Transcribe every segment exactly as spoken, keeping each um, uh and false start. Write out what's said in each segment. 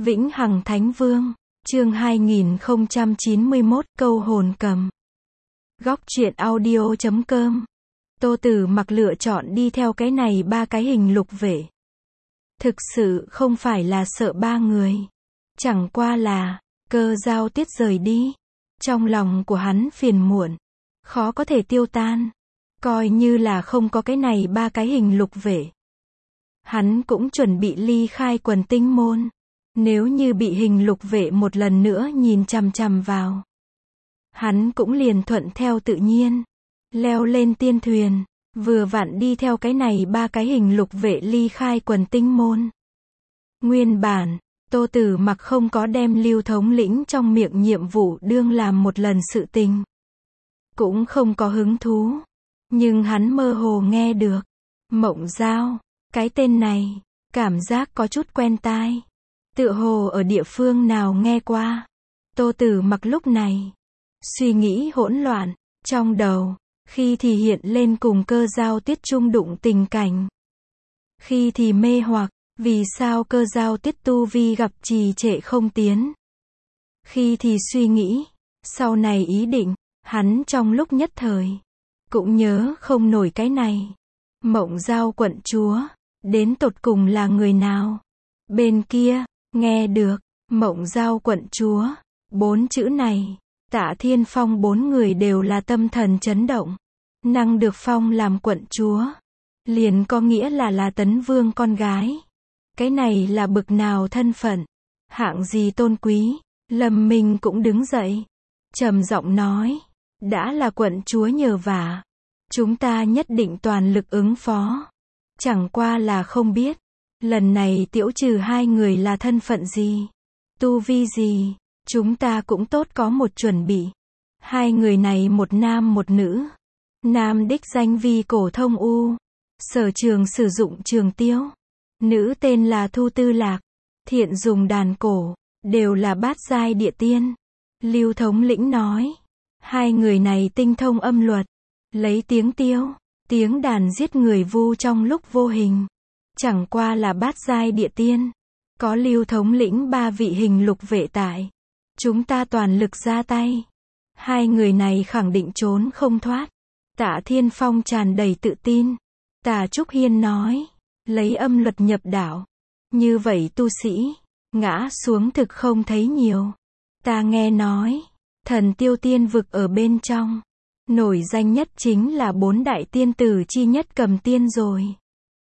Vĩnh Hằng Thánh Vương, chương hai nghìn không trăm chín mươi mốt, câu hồn cầm. Góc truyện audio chấm com. Tô Tử Mặc lựa chọn đi theo cái này ba cái hình lục vệ. Thực sự không phải là sợ ba người. Chẳng qua là, Cơ Dao Tiết rời đi. Trong lòng của hắn phiền muộn, khó có thể tiêu tan. Coi như là không có cái này ba cái hình lục vệ. Hắn cũng chuẩn bị ly khai Quần Tinh Môn. Nếu như bị hình lục vệ một lần nữa nhìn chằm chằm vào, hắn cũng liền thuận theo tự nhiên, leo lên tiên thuyền, vừa vặn đi theo cái này ba cái hình lục vệ ly khai Quần Tinh Môn. Nguyên bản, Tô Tử Mặc không có đem Lưu thống lĩnh trong miệng nhiệm vụ đương làm một lần sự tình, cũng không có hứng thú, nhưng hắn mơ hồ nghe được, Mộng Giao, cái tên này, cảm giác có chút quen tai. Tựa hồ ở địa phương nào nghe qua. Tô Tử Mặc lúc này, suy nghĩ hỗn loạn, trong đầu, khi thì hiện lên cùng Cơ Dao Tiết chung đụng tình cảnh. Khi thì mê hoặc, vì sao Cơ Dao Tiết tu vi gặp trì trệ không tiến. Khi thì suy nghĩ, sau này ý định, hắn trong lúc nhất thời, cũng nhớ không nổi cái này. Mộng Giao quận chúa, đến tột cùng là người nào? Bên kia, nghe được, Mộng Giao quận chúa, bốn chữ này, Tạ Thiên Phong bốn người đều là tâm thần chấn động. Năng được phong làm quận chúa, liền có nghĩa là là Tấn Vương con gái. Cái này là bực nào thân phận, hạng gì tôn quý. Lâm Minh cũng đứng dậy, trầm giọng nói, đã là quận chúa nhờ vả, chúng ta nhất định toàn lực ứng phó. Chẳng qua là không biết, lần này tiễu trừ hai người là thân phận gì, tu vi gì, chúng ta cũng tốt có một chuẩn bị. Hai người này một nam một nữ. Nam đích danh vi Cổ Thông U, sở trường sử dụng trường tiêu. Nữ tên là Thu Tư Lạc, thiện dùng đàn cổ, đều là bát giai địa tiên. Lưu thống lĩnh nói, hai người này tinh thông âm luật, lấy tiếng tiêu, tiếng đàn giết người vu trong lúc vô hình. Chẳng qua là bát giai địa tiên, có Lưu thống lĩnh ba vị hình lục vệ tại, chúng ta toàn lực ra tay, hai người này khẳng định trốn không thoát. Tạ Thiên Phong tràn đầy tự tin. Tà Trúc Hiên nói, lấy âm luật nhập đạo, như vậy tu sĩ, ngã xuống thực không thấy nhiều. Ta nghe nói, thần tiêu tiên vực ở bên trong, nổi danh nhất chính là bốn đại tiên tử chi nhất Cầm Tiên rồi.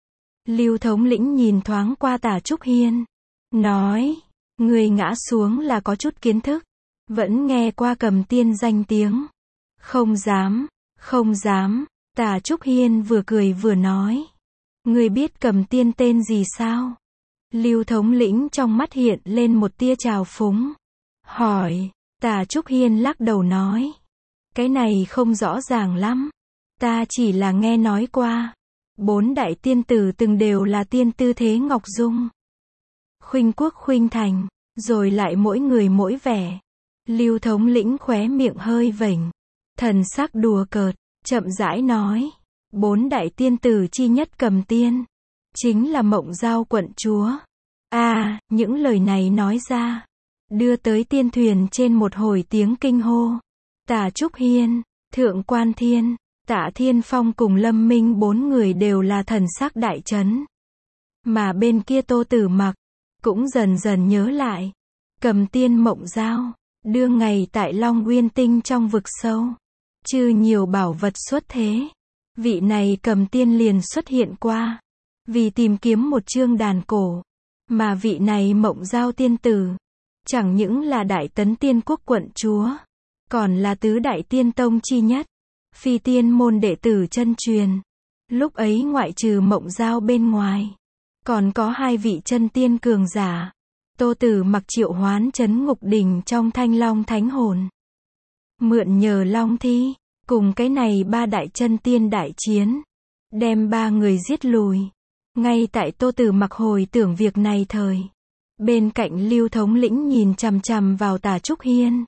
Lưu thống lĩnh nhìn thoáng qua Tà Trúc Hiên, nói, người ngã xuống là có chút kiến thức, vẫn nghe qua Cầm Tiên danh tiếng. Không dám, không dám. Tà Trúc Hiên vừa cười vừa nói, người biết Cầm Tiên tên gì sao? Lưu thống lĩnh trong mắt hiện lên một tia trào phúng, hỏi. Tà Trúc Hiên lắc đầu nói, cái này không rõ ràng lắm, ta chỉ là nghe nói qua. Bốn đại tiên tử từng đều là tiên tư thế ngọc dung, khuynh quốc khuynh thành, rồi lại mỗi người mỗi vẻ. Lưu thống lĩnh khóe miệng hơi vểnh, thần sắc đùa cợt, chậm rãi nói, bốn đại tiên tử chi nhất Cầm Tiên, chính là Mộng Giao quận chúa. À, những lời này nói ra, đưa tới tiên thuyền trên một hồi tiếng kinh hô. Tà Trúc Hiên, Thượng Quan Thiên, Tạ Thiên Phong cùng Lâm Minh bốn người đều là thần sắc đại chấn. Mà bên kia Tô Tử Mặc, cũng dần dần nhớ lại, Cầm Tiên Mộng Giao, đưa ngày tại Long Nguyên Tinh trong vực sâu, chư nhiều bảo vật xuất thế. Vị này Cầm Tiên liền xuất hiện qua, vì tìm kiếm một chương đàn cổ. Mà vị này Mộng Giao tiên tử, chẳng những là Đại Tấn Tiên Quốc quận chúa, còn là tứ đại tiên tông chi nhất, phi tiên môn đệ tử chân truyền. Lúc ấy ngoại trừ Mộng Giao bên ngoài, còn có hai vị chân tiên cường giả. Tô Tử Mặc triệu hoán trấn ngục đỉnh trong Thanh Long Thánh Hồn, mượn nhờ Long Thi, cùng cái này ba đại chân tiên đại chiến, đem ba người giết lùi. Ngay tại Tô Tử Mặc hồi tưởng việc này thời, bên cạnh Lưu thống lĩnh nhìn chằm chằm vào Tà Trúc Hiên,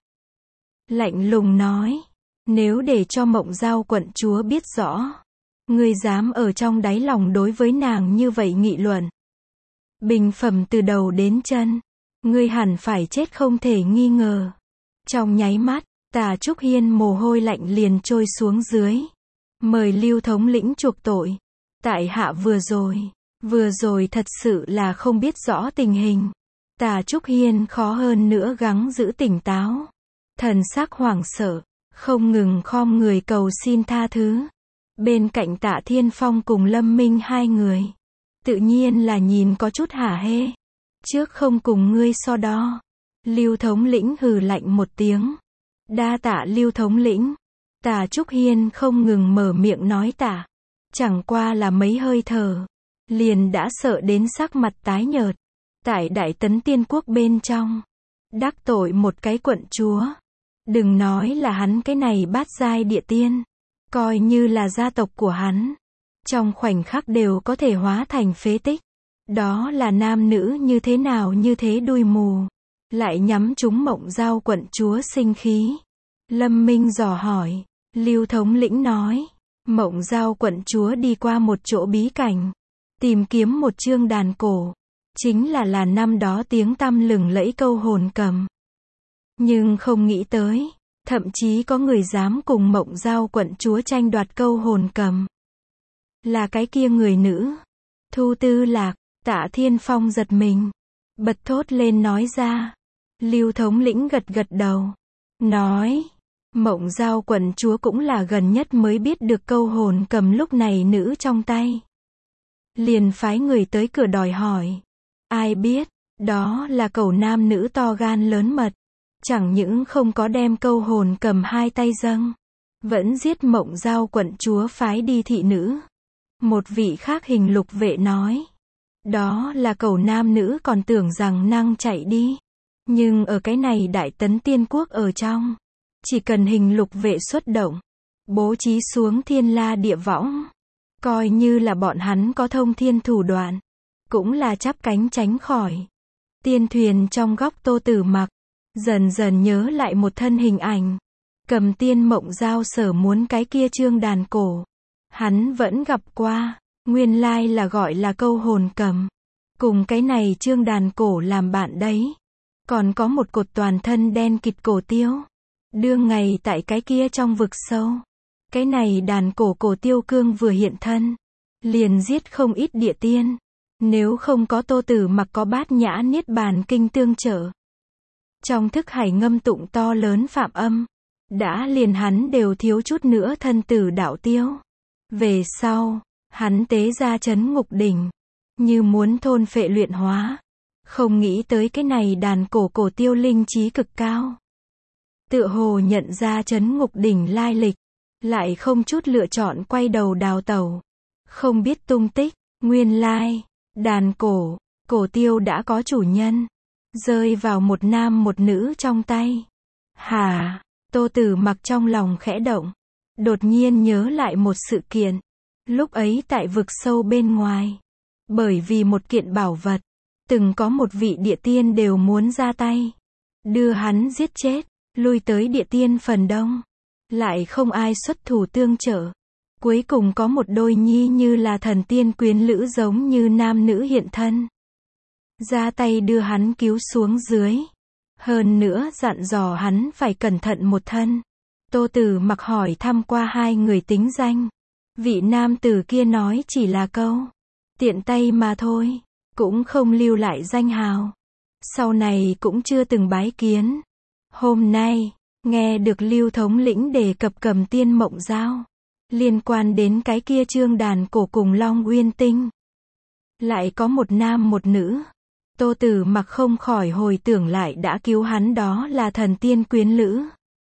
lạnh lùng nói, nếu để cho Mộng Giao quận chúa biết rõ, ngươi dám ở trong đáy lòng đối với nàng như vậy nghị luận, bình phẩm từ đầu đến chân, Ngươi hẳn phải chết không thể nghi ngờ. Trong nháy mắt, Tả Trúc Hiên mồ hôi lạnh liền trôi xuống dưới. Mời Lưu thống lĩnh chuộc tội. Tại hạ vừa rồi, vừa rồi thật sự là không biết rõ tình hình. Tả Trúc Hiên khó hơn nữa gắng giữ tỉnh táo. Thần sắc hoảng sợ, không ngừng khom người cầu xin tha thứ. Bên cạnh Tạ Thiên Phong cùng Lâm Minh hai người, tự nhiên là nhìn có chút hả hê. Trước không cùng ngươi so đo. Lưu thống lĩnh hừ lạnh một tiếng. Đa tạ Lưu thống lĩnh. Tả Trúc Hiên không ngừng mở miệng nói tạ. Chẳng qua là mấy hơi thở, liền đã sợ đến sắc mặt tái nhợt. Tại Đại Tấn Tiên Quốc bên trong, đắc tội một cái quận chúa. Đừng nói là hắn cái này bát giai địa tiên, coi như là gia tộc của hắn, trong khoảnh khắc đều có thể hóa thành phế tích. Đó là nam nữ như thế nào như thế đuôi mù, lại nhắm trúng Mộng Giao quận chúa sinh khí. Lâm Minh dò hỏi, Lưu thống lĩnh nói, Mộng Giao quận chúa đi qua một chỗ bí cảnh, tìm kiếm một chương đàn cổ, chính là là năm đó tiếng tăm lừng lẫy câu hồn cầm. Nhưng không nghĩ tới, thậm chí có người dám cùng Mộng Giao quận chúa tranh đoạt câu hồn cầm. Là cái kia người nữ, Thu Tư Lạc. Tạ Thiên Phong giật mình, bật thốt lên nói ra. Lưu thống lĩnh gật gật đầu, nói, Mộng Giao quận chúa cũng là gần nhất mới biết được câu hồn cầm lúc này nữ trong tay. Liền phái người tới cửa đòi hỏi. Ai biết, đó là cẩu nam nữ to gan lớn mật. Chẳng những không có đem câu hồn cầm hai tay dâng, vẫn giết Mộng Giao quận chúa phái đi thị nữ. Một vị khác hình lục vệ nói, đó là cẩu nam nữ còn tưởng rằng năng chạy đi. Nhưng ở cái này Đại Tấn Tiên Quốc ở trong, chỉ cần hình lục vệ xuất động, bố trí xuống thiên la địa võng, coi như là bọn hắn có thông thiên thủ đoạn, cũng là chắp cánh tránh khỏi. Tiên thuyền trong góc Tô Tử Mặc, dần dần nhớ lại một thân hình ảnh. Cầm tiên Mộng Giao sở muốn cái kia chương đàn cổ. Hắn vẫn gặp qua, nguyên lai là gọi là câu hồn cầm. Cùng cái này chương đàn cổ làm bạn đấy. Còn có một cột toàn thân đen kịt cổ tiêu. Đương ngày tại cái kia trong vực sâu. Cái này đàn cổ cổ tiêu cương vừa hiện thân, liền giết không ít địa tiên. Nếu không có Tô Tử Mặc có Bát Nhã Niết Bàn kinh tương trợ, trong thức hải ngâm tụng to lớn phạm âm, đã liền hắn đều thiếu chút nữa thân tử đạo tiêu. Về sau, hắn tế ra Trấn Ngục Đỉnh, như muốn thôn phệ luyện hóa. Không nghĩ tới cái này đàn cổ cổ tiêu linh trí cực cao. Tựa hồ nhận ra Trấn Ngục Đỉnh lai lịch, lại không chút lựa chọn quay đầu đào tẩu. Không biết tung tích, nguyên lai, đàn cổ, cổ tiêu đã có chủ nhân. Rơi vào một nam một nữ trong tay. Hả? Tô Tử Mặc trong lòng khẽ động. Đột nhiên nhớ lại một sự kiện. Lúc ấy tại vực sâu bên ngoài, bởi vì một kiện bảo vật, từng có một vị địa tiên đều muốn ra tay, đưa hắn giết chết. Lui tới địa tiên phần đông, lại không ai xuất thủ tương trợ. Cuối cùng có một đôi nhi như là thần tiên quyến lữ giống như nam nữ hiện thân, ra tay đưa hắn cứu xuống dưới. Hơn nữa dặn dò hắn phải cẩn thận một thân. Tô Tử Mặc hỏi thăm qua hai người tính danh. Vị nam tử kia nói chỉ là câu tiện tay mà thôi, cũng không lưu lại danh hào. Sau này cũng chưa từng bái kiến. Hôm nay, nghe được Lưu thống lĩnh đề cập cầm tiên Mộng Giao, liên quan đến cái kia chương đàn cổ cùng Long Uyên Tinh, lại có một nam một nữ. Tô Tử Mặc không khỏi hồi tưởng lại đã cứu hắn đó là thần tiên quyến lữ.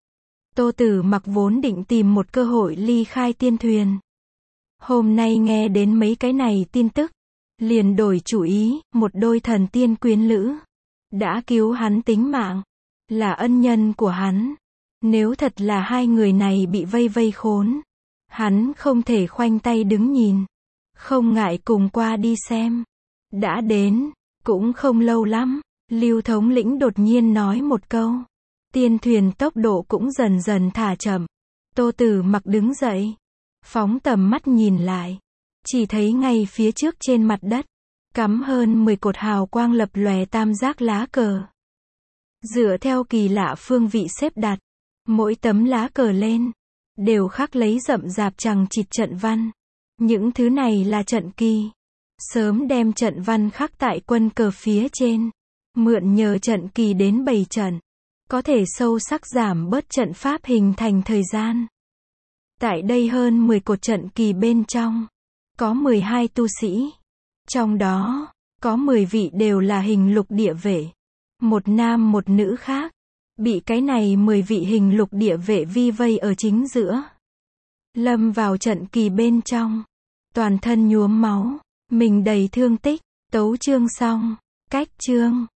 Tô Tử Mặc vốn định tìm một cơ hội ly khai tiên thuyền. Hôm nay nghe đến mấy cái này tin tức, liền đổi chủ ý. Một đôi thần tiên quyến lữ đã cứu hắn tính mạng, là ân nhân của hắn. Nếu thật là hai người này bị vây vây khốn, hắn không thể khoanh tay đứng nhìn, không ngại cùng qua đi xem. Đã đến, cũng không lâu lắm, Lưu thống lĩnh đột nhiên nói một câu. Tiên thuyền tốc độ cũng dần dần thả chậm. Tô Tử Mặc đứng dậy, phóng tầm mắt nhìn lại, chỉ thấy ngay phía trước trên mặt đất, cắm hơn mười cột hào quang lập lòe tam giác lá cờ. Dựa theo kỳ lạ phương vị xếp đặt, mỗi tấm lá cờ lên, đều khắc lấy rậm rạp chằng chịt trận văn. Những thứ này là trận kỳ. Sớm đem trận văn khắc tại quân cờ phía trên. Mượn nhờ trận kỳ đến bày trận. Có thể sâu sắc giảm bớt trận pháp hình thành thời gian. Tại đây hơn mười cột trận kỳ bên trong, có mười hai tu sĩ. Trong đó, có mười vị đều là hình lục địa vệ. Một nam một nữ khác. Bị cái này mười vị hình lục địa vệ vi vây ở chính giữa. Lâm vào trận kỳ bên trong. Toàn thân nhuốm máu. Mình đầy thương tích. Tấu chương xong. Cách chương.